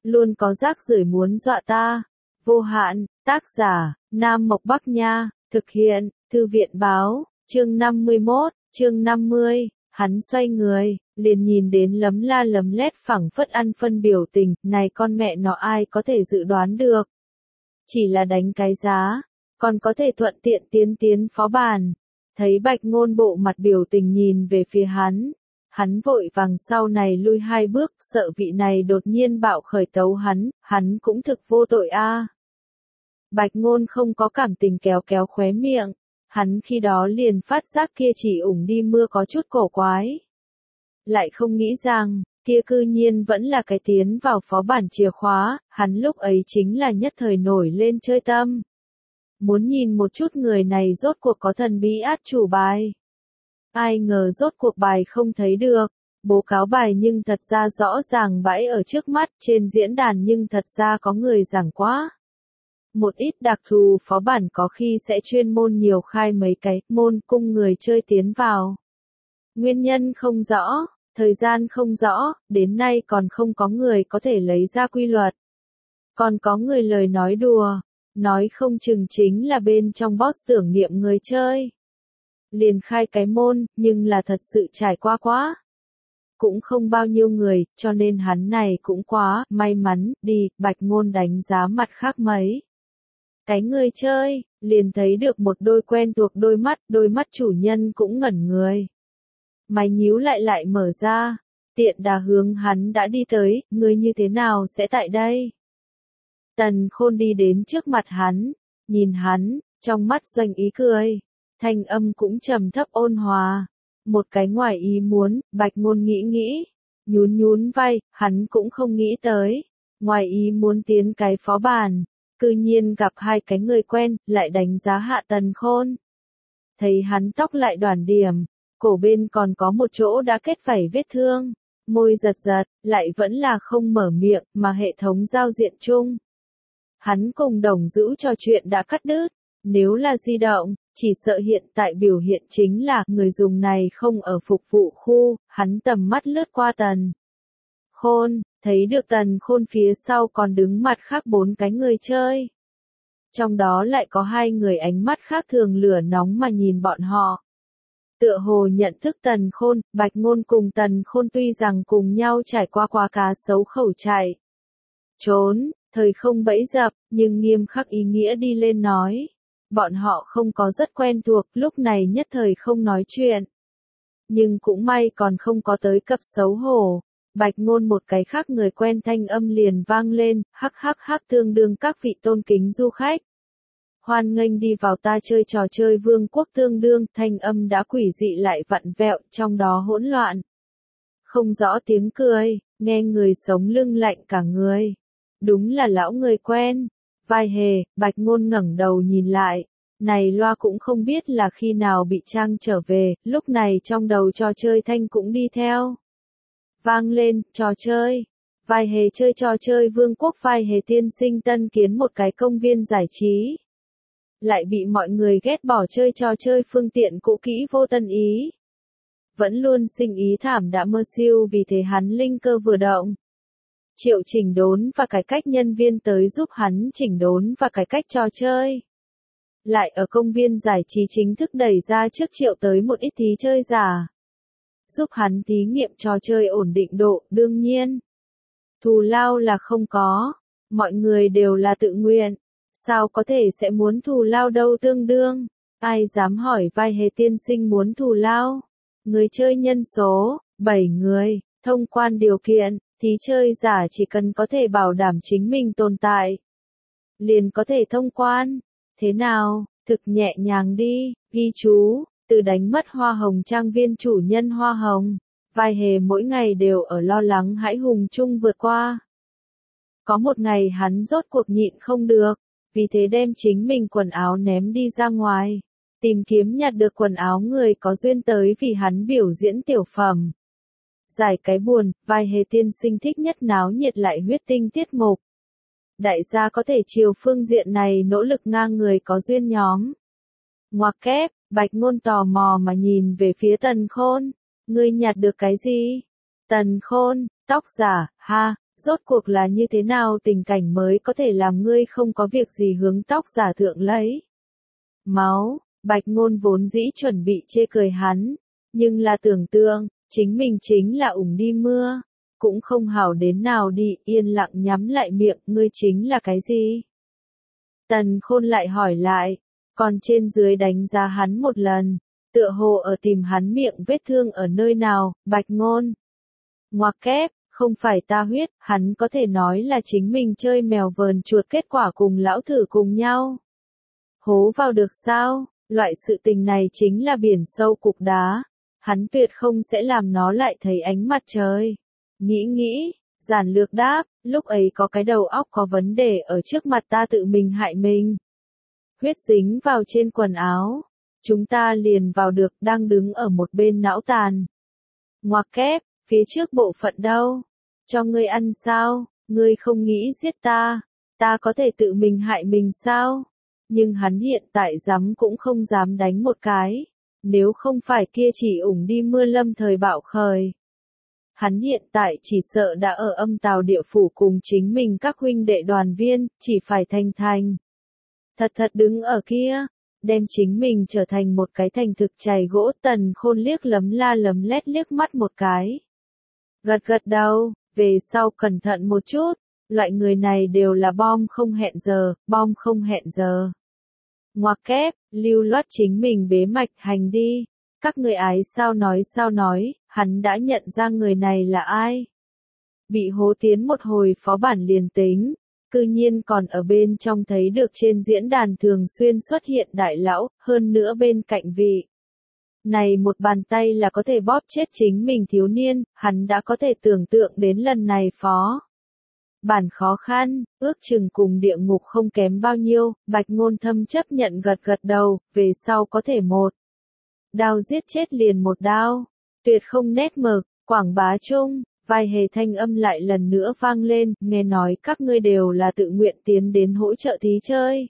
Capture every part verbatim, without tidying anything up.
luôn có rác rưởi muốn dọa ta. Vô hạn, tác giả, Nam Mộc Bắc Nha, thực hiện, Thư viện báo, chương năm mươi mốt, chương năm mươi, hắn xoay người, liền nhìn đến lấm la lấm lét phẳng phất ăn phân biểu tình, này con mẹ nó ai có thể dự đoán được. Chỉ là đánh cái giá, còn có thể thuận tiện tiến tiến phó bản. Thấy Bạch Ngôn bộ mặt biểu tình nhìn về phía hắn. Hắn vội vàng sau này lui hai bước, sợ vị này đột nhiên bạo khởi tấu hắn, hắn cũng thực vô tội a. À. Bạch Ngôn không có cảm tình kéo kéo khóe miệng, hắn khi đó liền phát giác kia chỉ ủng đi mưa có chút cổ quái. Lại không nghĩ rằng, kia cư nhiên vẫn là cái tiến vào phó bản chìa khóa, hắn lúc ấy chính là nhất thời nổi lên chơi tâm. Muốn nhìn một chút người này rốt cuộc có thần bí át chủ bài. Ai ngờ rốt cuộc bài không thấy được, bố cáo bài nhưng thật ra rõ ràng bãi ở trước mắt, trên diễn đàn nhưng thật ra có người giảng quá. Một ít đặc thù phó bản có khi sẽ chuyên môn nhiều khai mấy cái môn cung người chơi tiến vào. Nguyên nhân không rõ, thời gian không rõ, đến nay còn không có người có thể lấy ra quy luật. Còn có người lời nói đùa, nói không chừng chính là bên trong boss tưởng niệm người chơi. Liền khai cái môn, nhưng là thật sự trải qua quá. Cũng không bao nhiêu người, cho nên hắn này cũng quá, may mắn, đi, Bạch Ngôn đánh giá mặt khác mấy. Cái người chơi, liền thấy được một đôi quen thuộc đôi mắt, đôi mắt chủ nhân cũng ngẩn người. Mày nhíu lại lại mở ra, tiện đà hướng hắn đã đi tới, ngươi như thế nào sẽ tại đây? Tần Khôn đi đến trước mặt hắn, nhìn hắn, trong mắt doanh ý cười, thanh âm cũng trầm thấp ôn hòa. Một cái ngoài ý muốn, Bạch Ngôn nghĩ nghĩ, nhún nhún vai, hắn cũng không nghĩ tới. Ngoài ý muốn tiến cái phó bản, cư nhiên gặp hai cái người quen, lại đánh giá hạ Tần Khôn. Thấy hắn tóc lại đoản điểm, cổ bên còn có một chỗ đã kết vảy vết thương, môi giật giật, lại vẫn là không mở miệng, mà hệ thống giao diện chung. Hắn cùng Đồng Dữu trò chuyện đã cắt đứt, nếu là di động, chỉ sợ hiện tại biểu hiện chính là người dùng này không ở phục vụ khu, hắn tầm mắt lướt qua Tần Khôn, thấy được Tần Khôn phía sau còn đứng mặt khác bốn cái người chơi. Trong đó lại có hai người ánh mắt khác thường lửa nóng mà nhìn bọn họ. Tựa hồ nhận thức Tần Khôn, Bạch Ngôn cùng Tần Khôn tuy rằng cùng nhau trải qua qua cá sấu khẩu chạy. Trốn, thời không bẫy dập, nhưng nghiêm khắc ý nghĩa đi lên nói. Bọn họ không có rất quen thuộc, lúc này nhất thời không nói chuyện. Nhưng cũng may còn không có tới cấp xấu hổ. Bạch Ngôn một cái khác người quen thanh âm liền vang lên, hắc hắc hắc tương đương các vị tôn kính du khách. Hoan nghênh đi vào ta chơi trò chơi vương quốc tương đương, thanh âm đã quỷ dị lại vặn vẹo, trong đó hỗn loạn. Không rõ tiếng cười, nghe người sống lưng lạnh cả người. Đúng là lão người quen. Vai hề, Bạch Ngôn ngẩng đầu nhìn lại. Này loa cũng không biết là khi nào bị trang trở về, lúc này trong đầu trò chơi thanh cũng đi theo. Vang lên, trò chơi. Vai hề chơi trò chơi vương quốc vai hề tiên sinh tân kiến một cái công viên giải trí. Lại bị mọi người ghét bỏ chơi trò chơi phương tiện cũ kỹ vô tân ý. Vẫn luôn sinh ý thảm đã mơ siêu vì thế hắn linh cơ vừa động. Triệu chỉnh đốn và cải cách nhân viên tới giúp hắn chỉnh đốn và cải cách trò chơi. Lại ở công viên giải trí chính thức đẩy ra trước triệu tới một ít thí chơi giả. Giúp hắn thí nghiệm trò chơi ổn định độ, đương nhiên. Thù lao là không có. Mọi người đều là tự nguyện. Sao có thể sẽ muốn thù lao đâu tương đương. Ai dám hỏi vai hề tiên sinh muốn thù lao. Người chơi nhân số, bảy người, thông quan điều kiện. Thí chơi giả chỉ cần có thể bảo đảm chính mình tồn tại, liền có thể thông quan. Thế nào, thực nhẹ nhàng đi, ghi chú, từ đánh mất hoa hồng trang viên chủ nhân hoa hồng, vai hề mỗi ngày đều ở lo lắng hãi hùng chung vượt qua. Có một ngày hắn rốt cuộc nhịn không được, vì thế đem chính mình quần áo ném đi ra ngoài, tìm kiếm nhặt được quần áo người có duyên tới vì hắn biểu diễn tiểu phẩm. Giải cái buồn, vai hề tiên sinh thích nhất náo nhiệt lại huyết tinh tiết mục. Đại gia có thể chiều phương diện này nỗ lực ngang người có duyên nhóm. Ngoặc kép, Bạch Ngôn tò mò mà nhìn về phía Tần Khôn. Ngươi nhặt được cái gì? Tần Khôn, tóc giả, ha, Rốt cuộc là như thế nào tình cảnh mới có thể làm ngươi không có việc gì hướng tóc giả thượng lấy máu, Bạch Ngôn vốn dĩ chuẩn bị chê cười hắn, nhưng là tưởng tượng, chính mình chính là ủng đi mưa, cũng không hảo đến nào đi, yên lặng nhắm lại miệng, ngươi chính là cái gì? Tần Khôn lại hỏi lại, còn trên dưới đánh giá hắn một lần, tựa hồ ở tìm hắn miệng vết thương ở nơi nào, Bạch Ngôn. Ngoặc kép, không phải ta huyết, hắn có thể nói là chính mình chơi mèo vờn chuột kết quả cùng lão thử cùng nhau. Hố vào được sao, loại sự tình này chính là biển sâu cục đá, hắn tuyệt không sẽ làm nó lại thấy ánh mặt trời. Nghĩ nghĩ, giản lược đáp, lúc ấy có cái đầu óc có vấn đề ở trước mặt ta tự mình hại mình. Huyết dính vào trên quần áo, chúng ta liền vào được đang đứng ở một bên não tàn. Ngoặc kép, phía trước bộ phận đâu? Cho ngươi ăn sao? Ngươi không nghĩ giết ta, ta có thể tự mình hại mình sao? Nhưng hắn hiện tại dám cũng không dám đánh một cái, nếu không phải kia chỉ ủng đi mưa lâm thời bạo khởi. Hắn hiện tại chỉ sợ đã ở âm tào địa phủ cùng chính mình các huynh đệ đoàn viên, chỉ phải thành thành. Thật thật đứng ở kia, đem chính mình trở thành một cái thành thực chày gỗ. Tần Khôn liếc lấm la lấm lét liếc mắt một cái. Gật gật đầu, về sau cẩn thận một chút, loại người này đều là bom không hẹn giờ, bom không hẹn giờ. Ngoặc kép, lưu loát chính mình bế mạch hành đi. Các người ái sao nói sao nói, hắn đã nhận ra người này là ai. Bị hố tiến một hồi phó bản liền tính, cư nhiên còn ở bên trong thấy được trên diễn đàn thường xuyên xuất hiện đại lão, hơn nữa bên cạnh vị. Này một bàn tay là có thể bóp chết chính mình thiếu niên, hắn đã có thể tưởng tượng đến lần này phó. Bản khó khăn, ước chừng cùng địa ngục không kém bao nhiêu, Bạch Ngôn thâm chấp nhận gật gật đầu, về sau có thể một. Đao giết chết liền một đao, tuyệt không nét mực, quảng bá chung, vài hề thanh âm lại lần nữa vang lên, nghe nói các ngươi đều là tự nguyện tiến đến hỗ trợ thí chơi.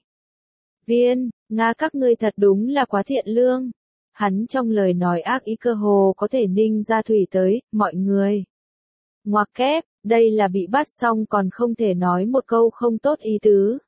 Viên, Nga các ngươi thật đúng là quá thiện lương. Hắn trong lời nói ác ý cơ hồ có thể ninh ra thủy tới, mọi người. Ngoặc kép, đây là bị bắt xong còn không thể nói một câu không tốt ý tứ.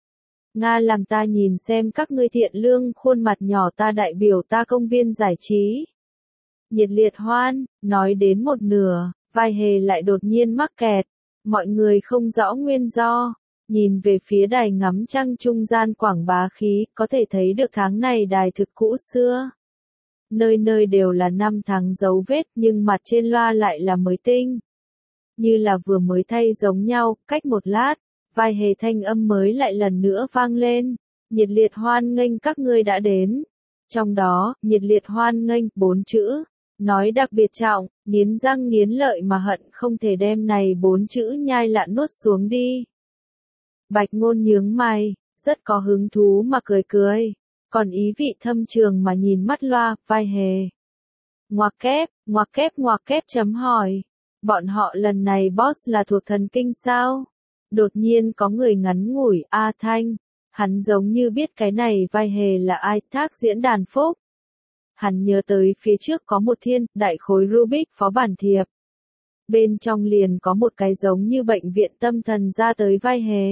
Nga làm ta nhìn xem các ngươi thiện lương khuôn mặt nhỏ ta đại biểu ta công viên giải trí. Nhiệt liệt hoan, nói đến một nửa, vai hề lại đột nhiên mắc kẹt. Mọi người không rõ nguyên do, nhìn về phía đài ngắm trăng trung gian quảng bá khí, có thể thấy được tháng này đài thực cũ xưa. Nơi nơi đều là năm tháng dấu vết nhưng mặt trên loa lại là mới tinh. Như là vừa mới thay giống nhau, cách một lát, vài hề thanh âm mới lại lần nữa vang lên. Nhiệt liệt hoan nghênh các ngươi đã đến. Trong đó, nhiệt liệt hoan nghênh, bốn chữ. Nói đặc biệt trọng, nghiến răng nghiến lợi mà hận không thể đem này bốn chữ nhai lạn nuốt xuống đi. Bạch Ngôn nhướng mày, rất có hứng thú mà cười cười. Còn ý vị thâm trường mà nhìn mắt loa, vai hề. Ngoặc kép, ngoặc kép ngoặc kép chấm hỏi. Bọn họ lần này boss là thuộc thần kinh sao? Đột nhiên có người ngắn ngủi, A Thanh. Hắn giống như biết cái này vai hề là ai, thác diễn đàn phúc. Hắn nhớ tới phía trước có một thiên, đại khối Rubik phó bản thiệp. Bên trong liền có một cái giống như bệnh viện tâm thần ra tới vai hề.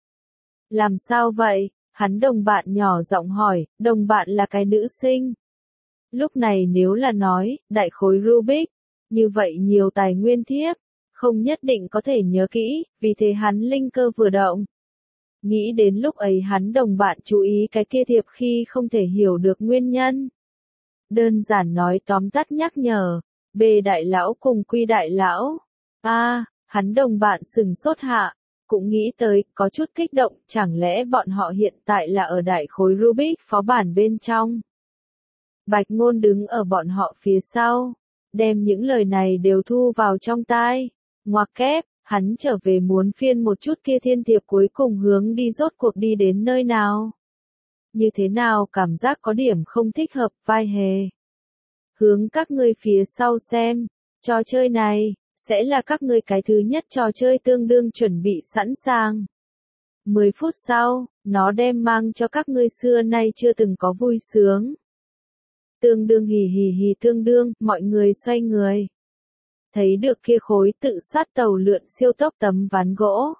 Làm sao vậy? Hắn đồng bạn nhỏ giọng hỏi, đồng bạn là cái nữ sinh. Lúc này nếu là nói, đại khối Rubik, như vậy nhiều tài nguyên thiếp, không nhất định có thể nhớ kỹ, vì thế hắn linh cơ vừa động. Nghĩ đến lúc ấy hắn đồng bạn chú ý cái kia thiệp khi không thể hiểu được nguyên nhân. Đơn giản nói tóm tắt nhắc nhở, B đại lão cùng Quy đại lão. A, hắn đồng bạn sừng sốt hạ. Cũng nghĩ tới, có chút kích động, chẳng lẽ bọn họ hiện tại là ở đại khối Rubik phó bản bên trong. Bạch Ngôn đứng ở bọn họ phía sau, đem những lời này đều thu vào trong tai. Ngoặc kép, hắn trở về muốn phiên một chút kia thiên thiệp cuối cùng hướng đi rốt cuộc đi đến nơi nào. Như thế nào cảm giác có điểm không thích hợp, vai hề. Hướng các ngươi phía sau xem, trò chơi này sẽ là các ngươi cái thứ nhất trò chơi tương đương chuẩn bị sẵn sàng. mười phút sau, nó đem mang cho các ngươi xưa nay chưa từng có vui sướng. Tương đương hì hì hì tương đương, mọi người xoay người. thấy được kia khối tự sát tàu lượn siêu tốc tấm ván gỗ.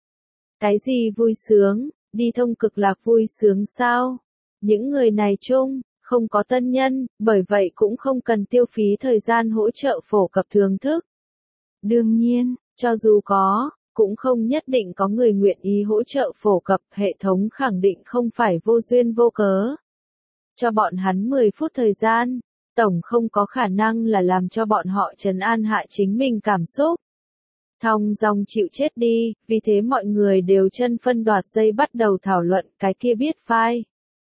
Cái gì vui sướng, đi thông cực lạc vui sướng sao? Những người này chung, không có tân nhân, bởi vậy cũng không cần tiêu phí thời gian hỗ trợ phổ cập thưởng thức. Đương nhiên, cho dù có, cũng không nhất định có người nguyện ý hỗ trợ phổ cập, hệ thống khẳng định không phải vô duyên vô cớ. Cho bọn hắn mười phút thời gian, tổng không có khả năng là làm cho bọn họ trấn an hạ chính mình cảm xúc. Thong dong chịu chết đi, vì thế mọi người đều chân phân đoạt dây bắt đầu thảo luận cái kia biết phai.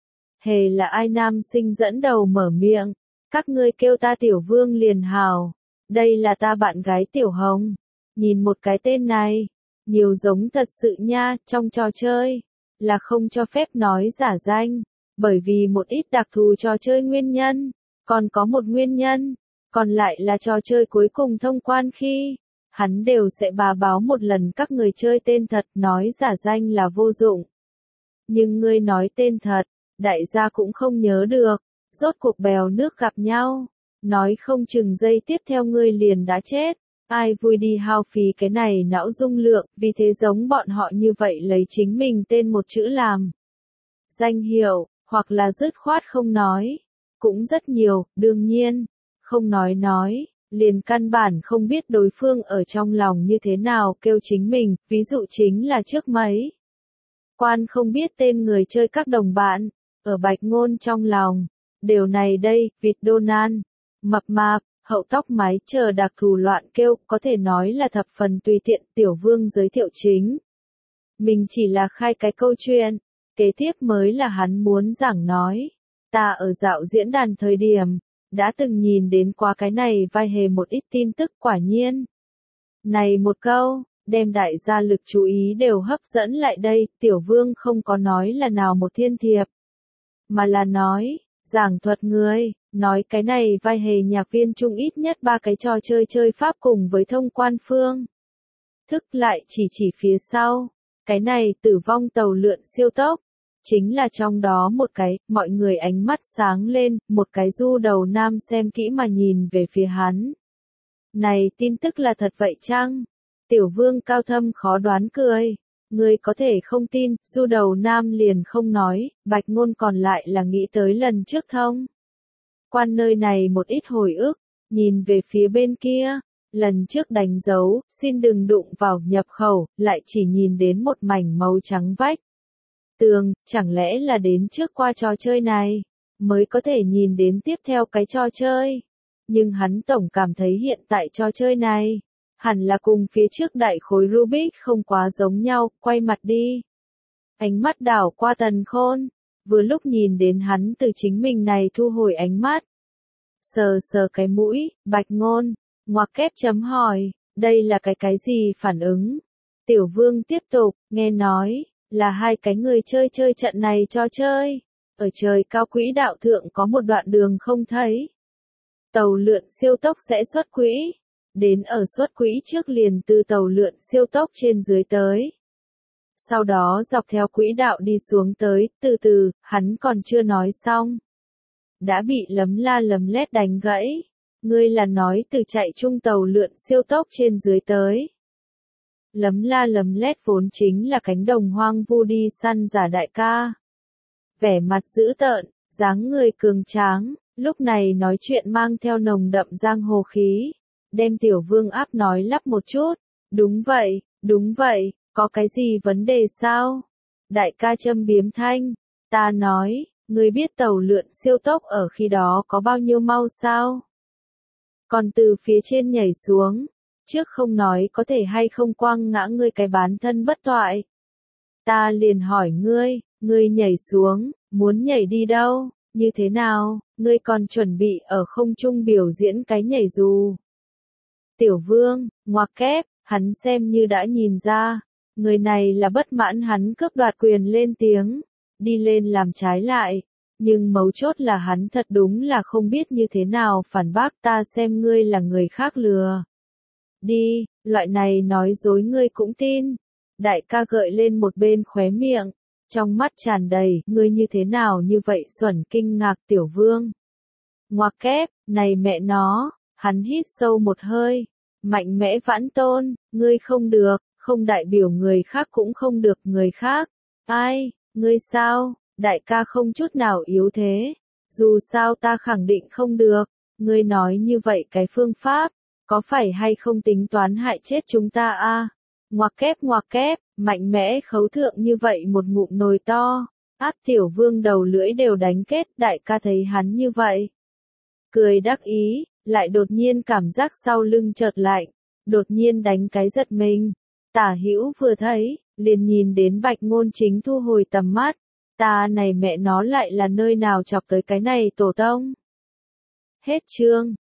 Hề là ai nam sinh dẫn đầu mở miệng, các ngươi kêu ta tiểu vương liền hào, đây là ta bạn gái tiểu hồng. Nhìn một cái tên này, nhiều giống thật sự nha, trong trò chơi, là không cho phép nói giả danh, bởi vì một ít đặc thù trò chơi nguyên nhân, còn có một nguyên nhân, còn lại là trò chơi cuối cùng thông quan khi, hắn đều sẽ bà báo một lần các người chơi tên thật, nói giả danh là vô dụng. Nhưng ngươi nói tên thật, đại gia cũng không nhớ được, rốt cuộc bèo nước gặp nhau, nói không chừng giây tiếp theo ngươi liền đã chết. Ai vui đi hao phí cái này não dung lượng, vì thế giống bọn họ như vậy lấy chính mình tên một chữ làm danh hiệu, hoặc là dứt khoát không nói. Cũng rất nhiều, đương nhiên, không nói nói, liền căn bản không biết đối phương ở trong lòng như thế nào kêu chính mình, ví dụ chính là trước mấy. Quan không biết tên người chơi các đồng bạn, ở Bạch Ngôn trong lòng, điều này đây, vịt Donald, mập mạp, hậu tóc mái chờ đặc thù loạn kêu, có thể nói là thập phần tùy tiện. Tiểu vương giới thiệu chính. Mình chỉ là khai cái câu chuyện, kế tiếp mới là hắn muốn giảng nói. Ta ở dạo diễn đàn thời điểm, đã từng nhìn đến qua cái này vai hề một ít tin tức quả nhiên. Này một câu, đem đại gia lực chú ý đều hấp dẫn lại đây, tiểu vương không có nói là nào một thiên thiệp, mà là nói, giảng thuật người. Nói cái này vai hề nhạc viên chung ít nhất ba cái trò chơi chơi pháp cùng với thông quan phương. Thức lại chỉ chỉ phía sau. Cái này tử vong tàu lượn siêu tốc. Chính là trong đó một cái, mọi người ánh mắt sáng lên, một cái du đầu nam xem kỹ mà nhìn về phía hắn. Này tin tức là thật vậy chăng? Tiểu vương cao thâm khó đoán cười. Người có thể không tin, du đầu nam liền không nói, Bạch Ngôn còn lại là nghĩ tới lần trước thông. Quan nơi này một ít hồi ức, nhìn về phía bên kia, lần trước đánh dấu, xin đừng đụng vào nhập khẩu, lại chỉ nhìn đến một mảnh màu trắng vách. Tường, chẳng lẽ là đến trước qua trò chơi này, mới có thể nhìn đến tiếp theo cái trò chơi. Nhưng hắn tổng cảm thấy hiện tại trò chơi này, hẳn là cùng phía trước đại khối Rubik không quá giống nhau, quay mặt đi. Ánh mắt đảo qua Tần Khôn. Vừa lúc nhìn đến hắn từ chính mình này thu hồi ánh mắt. Sờ sờ cái mũi, Bạch Ngôn, ngoặc kép chấm hỏi, đây là cái cái gì phản ứng? Tiểu vương tiếp tục, nghe nói, là hai cái người chơi chơi trận này cho chơi. Ở trời cao quỹ đạo thượng có một đoạn đường không thấy. Tàu lượn siêu tốc sẽ xuất quỹ. Đến ở xuất quỹ trước liền từ tàu lượn siêu tốc trên dưới tới. Sau đó dọc theo quỹ đạo đi xuống tới, từ từ, hắn còn chưa nói xong. Đã bị lấm la lấm lét đánh gãy. Ngươi là nói từ chạy chung tàu lượn siêu tốc trên dưới tới. Lấm la lấm lét vốn chính là cánh đồng hoang vu đi săn giả đại ca. Vẻ mặt dữ tợn, dáng người cường tráng, lúc này nói chuyện mang theo nồng đậm giang hồ khí. Đem tiểu vương áp nói lắp một chút. Đúng vậy, đúng vậy. Có cái gì vấn đề sao? Đại ca châm biếm thanh. Ta nói, ngươi biết tàu lượn siêu tốc ở khi đó có bao nhiêu mau sao? Còn từ phía trên nhảy xuống. Trước không nói có thể hay không quăng ngã ngươi cái bán thân bất toại. Ta liền hỏi ngươi, ngươi nhảy xuống, muốn nhảy đi đâu, như thế nào, ngươi còn chuẩn bị ở không trung biểu diễn cái nhảy dù. Tiểu vương, ngoặc kép, hắn xem như đã nhìn ra. Người này là bất mãn hắn cướp đoạt quyền lên tiếng, đi lên làm trái lại, nhưng mấu chốt là hắn thật đúng là không biết như thế nào phản bác. Ta xem ngươi là người khác lừa. Đi, loại này nói dối ngươi cũng tin. Đại ca gợi lên một bên khóe miệng, trong mắt tràn đầy, ngươi như thế nào như vậy xuẩn. Kinh ngạc tiểu vương. Ngoặc kép, này mẹ nó, hắn hít sâu một hơi, Mạnh mẽ vãn tôn, ngươi không được, không đại biểu người khác cũng không được người khác. Ai, ngươi sao, đại ca không chút nào yếu thế. Dù sao ta khẳng định không được, ngươi nói như vậy cái phương pháp, có phải hay không tính toán hại chết chúng ta a? À? Ngoặc kép ngoặc kép, mạnh mẽ khấu thượng như vậy một ngụm nồi to, áp tiểu vương đầu lưỡi đều đánh kết, đại ca thấy hắn như vậy. Cười đắc ý, lại đột nhiên cảm giác sau lưng chợt lạnh, đột nhiên đánh cái giật mình. Tả Hữu vừa thấy, liền nhìn đến Bạch Ngôn Chính thu hồi tầm mắt, ta này mẹ nó lại là nơi nào chọc tới cái này tổ tông. Hết chương.